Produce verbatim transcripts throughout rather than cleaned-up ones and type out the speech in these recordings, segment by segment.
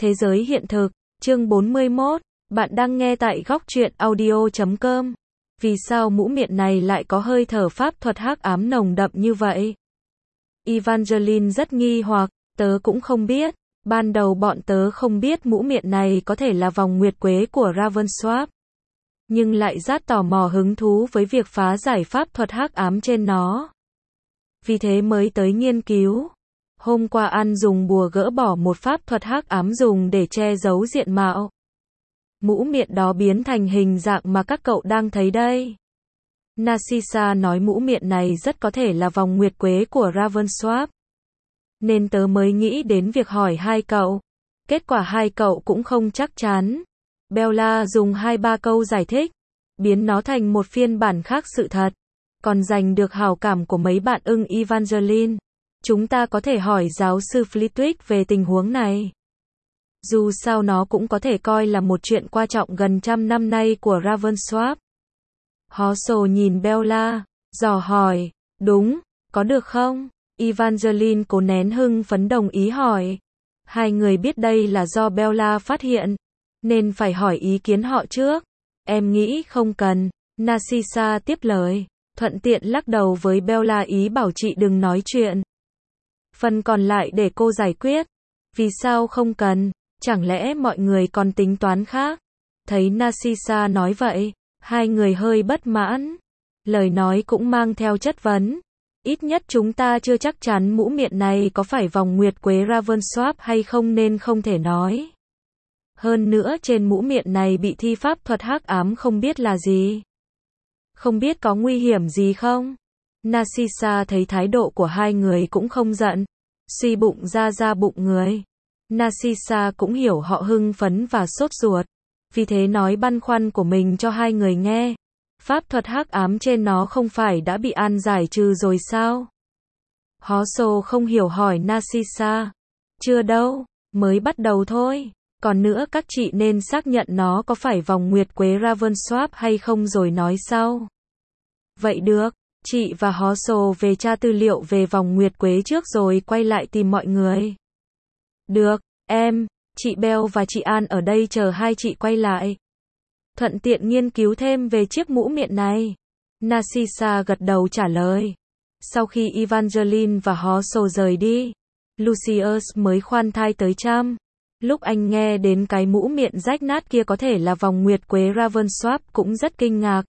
Thế giới hiện thực, chương bốn mươi mốt, bạn đang nghe tại góc truyện audio chấm com. Vì sao mũ miệng này lại có hơi thở pháp thuật hắc ám nồng đậm như vậy? Evangeline rất nghi hoặc, tớ cũng không biết. Ban đầu bọn tớ không biết mũ miệng này có thể là vòng nguyệt quế của Ravenswap. Nhưng lại rất tò mò hứng thú với việc phá giải pháp thuật hắc ám trên nó. Vì thế mới tới nghiên cứu. Hôm qua An dùng bùa gỡ bỏ một pháp thuật hắc ám dùng để che giấu diện mạo. Mũ miệng đó biến thành hình dạng mà các cậu đang thấy đây. Narcissa nói mũ miệng này rất có thể là vòng nguyệt quế của Ravenswap. Nên tớ mới nghĩ đến việc hỏi hai cậu. Kết quả hai cậu cũng không chắc chắn. Bella dùng hai ba câu giải thích, biến nó thành một phiên bản khác sự thật. Còn giành được hảo cảm của mấy bạn ưng Evangeline. Chúng ta có thể hỏi giáo sư Flitwick về tình huống này. Dù sao nó cũng có thể coi là một chuyện quan trọng gần trăm năm nay của Ravenswap. Hosso nhìn Bella, dò hỏi, đúng, có được không? Evangeline cố nén hưng phấn đồng ý hỏi. Hai người biết đây là do Bella phát hiện, nên phải hỏi ý kiến họ trước. Em nghĩ không cần, Narcissa tiếp lời, thuận tiện lắc đầu với Bella ý bảo chị đừng nói chuyện. Phần còn lại để cô giải quyết. Vì sao không cần? Chẳng lẽ mọi người còn tính toán khác? Thấy Narcissa nói vậy, hai người hơi bất mãn. Lời nói cũng mang theo chất vấn. Ít nhất chúng ta chưa chắc chắn mũ miệng này có phải vòng nguyệt quế Ravenswap hay không nên không thể nói. Hơn nữa trên mũ miệng này bị thi pháp thuật hắc ám không biết là gì. Không biết có nguy hiểm gì không? Narcissa thấy thái độ của hai người cũng không giận. Suy bụng ra ra bụng người. Narcissa cũng hiểu họ hưng phấn và sốt ruột. Vì thế nói băn khoăn của mình cho hai người nghe. Pháp thuật hắc ám trên nó không phải đã bị An giải trừ rồi sao? Hosso không hiểu hỏi Narcissa. Chưa đâu, mới bắt đầu thôi. Còn nữa các chị nên xác nhận nó có phải vòng nguyệt quế Ravenswap hay không rồi nói sau. Vậy được, chị và Hosso về tra tư liệu về vòng nguyệt quế trước rồi quay lại tìm mọi người. Được, em, chị Bell và chị An ở đây chờ hai chị quay lại. Thuận tiện nghiên cứu thêm về chiếc mũ miệng này. Narcissa gật đầu trả lời. Sau khi Evangeline và Hosso rời đi, Lucius mới khoan thai tới chăm. Lúc anh nghe đến cái mũ miệng rách nát kia có thể là vòng nguyệt quế Ravenswap cũng rất kinh ngạc.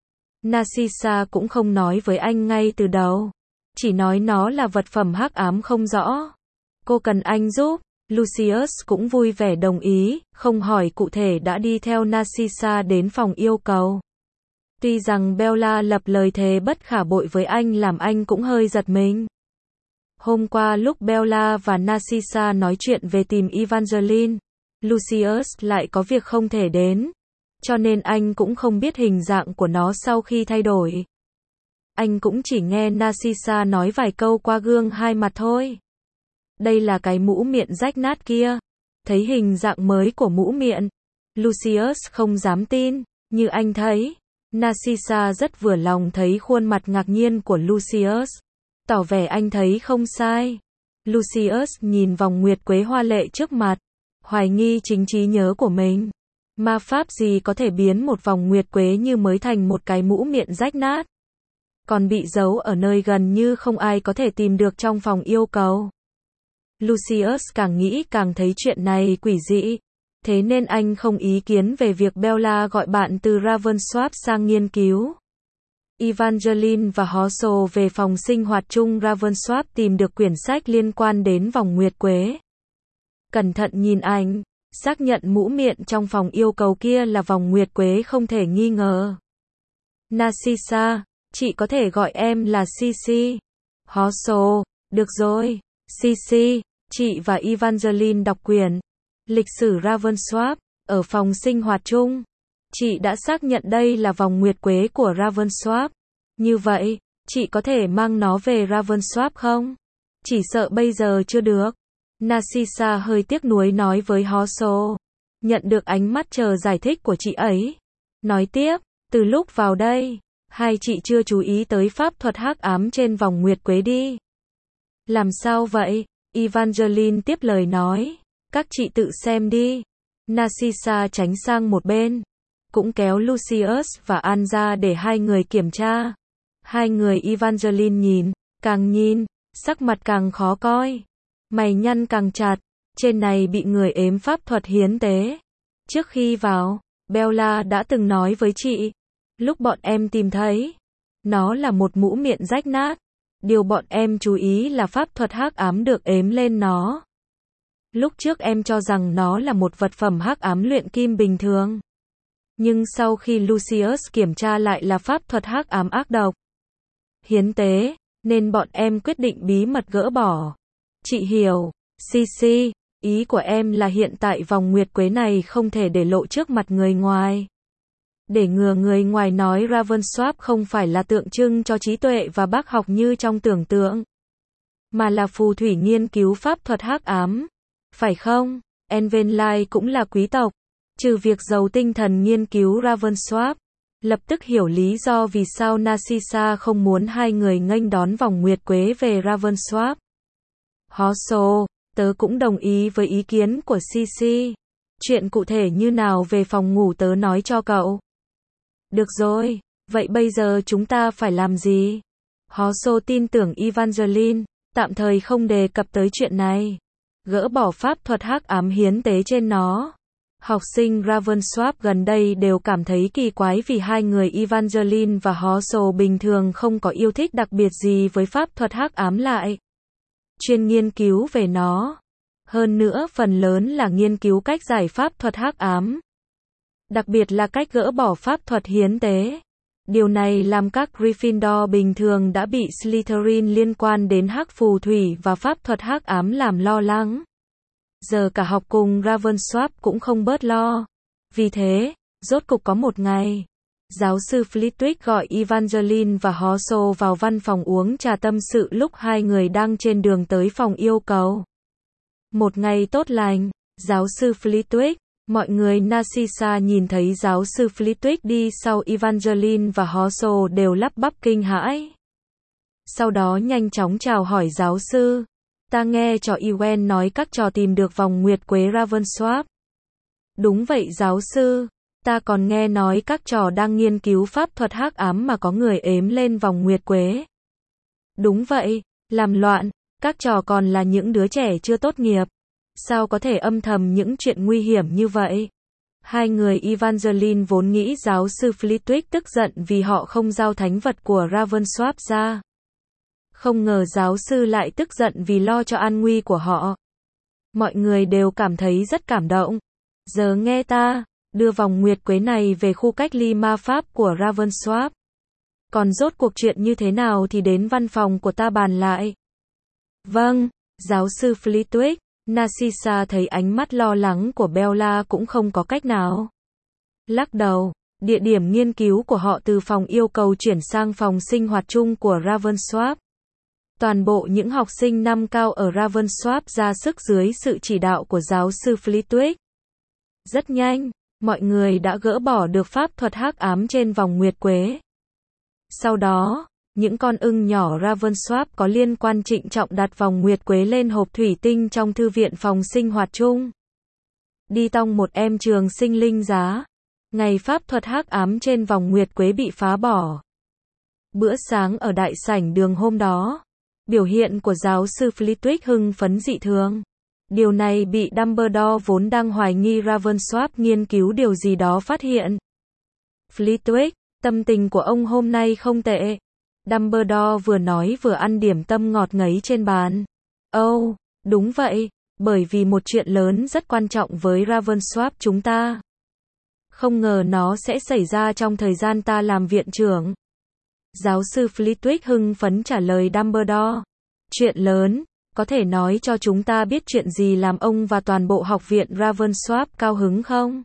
Narcissa cũng không nói với anh ngay từ đầu. Chỉ nói nó là vật phẩm hắc ám không rõ. Cô cần anh giúp. Lucius cũng vui vẻ đồng ý, không hỏi cụ thể đã đi theo Narcissa đến phòng yêu cầu. Tuy rằng Bella lập lời thề bất khả bội với anh làm anh cũng hơi giật mình. Hôm qua lúc Bella và Narcissa nói chuyện về tìm Evangeline, Lucius lại có việc không thể đến. Cho nên anh cũng không biết hình dạng của nó sau khi thay đổi. Anh cũng chỉ nghe Narcissa nói vài câu qua gương hai mặt thôi. Đây là cái mũ miệng rách nát kia. Thấy hình dạng mới của mũ miệng, Lucius không dám tin. Như anh thấy, Narcissa rất vừa lòng thấy khuôn mặt ngạc nhiên của Lucius. Tỏ vẻ anh thấy không sai. Lucius nhìn vòng nguyệt quế hoa lệ trước mặt, hoài nghi chính trí nhớ của mình. Ma pháp gì có thể biến một vòng nguyệt quế như mới thành một cái mũ miệng rách nát. Còn bị giấu ở nơi gần như không ai có thể tìm được trong phòng yêu cầu. Lucius càng nghĩ càng thấy chuyện này quỷ dị. Thế nên anh không ý kiến về việc Bella gọi bạn từ Ravenswap sang nghiên cứu. Evangeline và Hosso về phòng sinh hoạt chung Ravenswap tìm được quyển sách liên quan đến vòng nguyệt quế. Cẩn thận nhìn ảnh, xác nhận mũ miệng trong phòng yêu cầu kia là vòng nguyệt quế không thể nghi ngờ. Narcissa, chị có thể gọi em là Cici. Hosso, được rồi, Cici. Chị và Evangeline đọc quyển Lịch sử Ravenswap ở phòng sinh hoạt chung. Chị đã xác nhận đây là vòng nguyệt quế của Ravenswap. Như vậy, chị có thể mang nó về Ravenswap không? Chỉ sợ bây giờ chưa được. Narcissa hơi tiếc nuối nói với Hosso. Nhận được ánh mắt chờ giải thích của chị ấy. Nói tiếp, từ lúc vào đây, hai chị chưa chú ý tới pháp thuật hắc ám trên vòng nguyệt quế đi. Làm sao vậy? Evangeline tiếp lời nói. Các chị tự xem đi. Narcissa tránh sang một bên, cũng kéo Lucius và Anne ra để hai người kiểm tra. Hai người Evangeline nhìn, càng nhìn, sắc mặt càng khó coi. Mày nhăn càng chặt, trên này bị người ếm pháp thuật hiến tế. Trước khi vào, Bella đã từng nói với chị, lúc bọn em tìm thấy, nó là một mũ miệng rách nát. Điều bọn em chú ý là pháp thuật hắc ám được ếm lên nó. Lúc trước em cho rằng nó là một vật phẩm hắc ám luyện kim bình thường. Nhưng sau khi Lucius kiểm tra lại là pháp thuật hắc ám ác độc, hiến tế, nên bọn em quyết định bí mật gỡ bỏ. Chị hiểu, Sisi, ý của em là hiện tại vòng nguyệt quế này không thể để lộ trước mặt người ngoài. Để ngừa người ngoài nói Ravenswap không phải là tượng trưng cho trí tuệ và bác học như trong tưởng tượng, mà là phù thủy nghiên cứu pháp thuật hắc ám. Phải không? Envenlai cũng là quý tộc, trừ việc giàu tinh thần nghiên cứu Ravenswap. Lập tức hiểu lý do vì sao Narcissa không muốn hai người nghênh đón vòng nguyệt quế về Ravenswap. Hoso, tớ cũng đồng ý với ý kiến của Sisi. Chuyện cụ thể như nào về phòng ngủ tớ nói cho cậu. Được rồi, vậy bây giờ chúng ta phải làm gì? Hoso tin tưởng Evangeline, tạm thời không đề cập tới chuyện này. Gỡ bỏ pháp thuật hắc ám hiến tế trên nó. Học sinh Ravenswap gần đây đều cảm thấy kỳ quái vì hai người Evangeline và Hoso bình thường không có yêu thích đặc biệt gì với pháp thuật hắc ám lại chuyên nghiên cứu về nó. Hơn nữa phần lớn là nghiên cứu cách giải pháp thuật hắc ám. Đặc biệt là cách gỡ bỏ pháp thuật hiến tế. Điều này làm các Gryffindor bình thường đã bị Slytherin liên quan đến hắc phù thủy và pháp thuật hắc ám làm lo lắng. Giờ cả học cùng Ravenswap cũng không bớt lo. Vì thế, rốt cục có một ngày, giáo sư Flitwick gọi Evangeline và Hoso vào văn phòng uống trà tâm sự lúc hai người đang trên đường tới phòng yêu cầu. Một ngày tốt lành, giáo sư Flitwick, mọi người Narcissa nhìn thấy giáo sư Flitwick đi sau Evangeline và Hoso đều lắp bắp kinh hãi. Sau đó nhanh chóng chào hỏi giáo sư. Ta nghe trò Ewen nói các trò tìm được vòng nguyệt quế Ravenswap. Đúng vậy giáo sư, ta còn nghe nói các trò đang nghiên cứu pháp thuật hắc ám mà có người ếm lên vòng nguyệt quế. Đúng vậy, làm loạn, các trò còn là những đứa trẻ chưa tốt nghiệp. Sao có thể âm thầm những chuyện nguy hiểm như vậy? Hai người Evangeline vốn nghĩ giáo sư Flitwick tức giận vì họ không giao thánh vật của Ravenswap ra. Không ngờ giáo sư lại tức giận vì lo cho an nguy của họ. Mọi người đều cảm thấy rất cảm động. Giờ nghe ta, đưa vòng nguyệt quế này về khu cách ly ma pháp của Ravenswap. Còn rốt cuộc chuyện như thế nào thì đến văn phòng của ta bàn lại. Vâng, giáo sư Flitwick. Narcissa thấy ánh mắt lo lắng của Bella cũng không có cách nào. Lắc đầu, địa điểm nghiên cứu của họ từ phòng yêu cầu chuyển sang phòng sinh hoạt chung của Ravenswap. Toàn bộ những học sinh năm cao ở Ravenswap ra sức dưới sự chỉ đạo của giáo sư Flitwick. Rất nhanh, mọi người đã gỡ bỏ được pháp thuật hắc ám trên vòng nguyệt quế. Sau đó, những con ưng nhỏ Ravenswap có liên quan trịnh trọng đặt vòng nguyệt quế lên hộp thủy tinh trong thư viện phòng sinh hoạt chung. Đi tong một em trường sinh linh giá. Ngày pháp thuật hắc ám trên vòng nguyệt quế bị phá bỏ. Bữa sáng ở đại sảnh đường hôm đó, biểu hiện của giáo sư Flitwick hưng phấn dị thường. Điều này bị Dumbledore vốn đang hoài nghi Ravenswap nghiên cứu điều gì đó phát hiện. Flitwick, tâm tình của ông hôm nay không tệ. Dumbledore vừa nói vừa ăn điểm tâm ngọt ngấy trên bàn. Oh, đúng vậy, bởi vì một chuyện lớn rất quan trọng với Ravenswap chúng ta. Không ngờ nó sẽ xảy ra trong thời gian ta làm viện trưởng. Giáo sư Flitwick hưng phấn trả lời Dumbledore. Chuyện lớn, có thể nói cho chúng ta biết chuyện gì làm ông và toàn bộ học viện Ravenswap cao hứng không?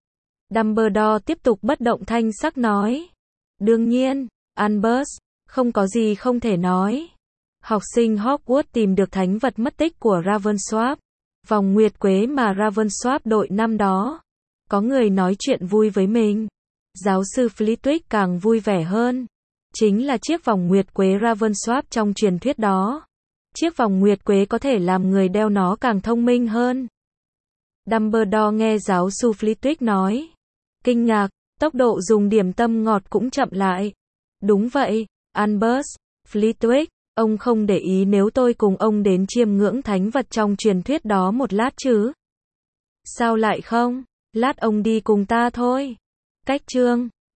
Dumbledore tiếp tục bất động thanh sắc nói. Đương nhiên, Albus, không có gì không thể nói. Học sinh Hogwarts tìm được thánh vật mất tích của Ravenswap. Vòng nguyệt quế mà Ravenswap đội năm đó. Có người nói chuyện vui với mình. Giáo sư Flitwick càng vui vẻ hơn. Chính là chiếc vòng nguyệt quế Ravenswap trong truyền thuyết đó. Chiếc vòng nguyệt quế có thể làm người đeo nó càng thông minh hơn. Dumbledore nghe giáo sư Flitwick nói. Kinh ngạc, tốc độ dùng điểm tâm ngọt cũng chậm lại. Đúng vậy, Albus, Flitwick, ông không để ý nếu tôi cùng ông đến chiêm ngưỡng thánh vật trong truyền thuyết đó một lát chứ? Sao lại không? Lát ông đi cùng ta thôi. Cách chương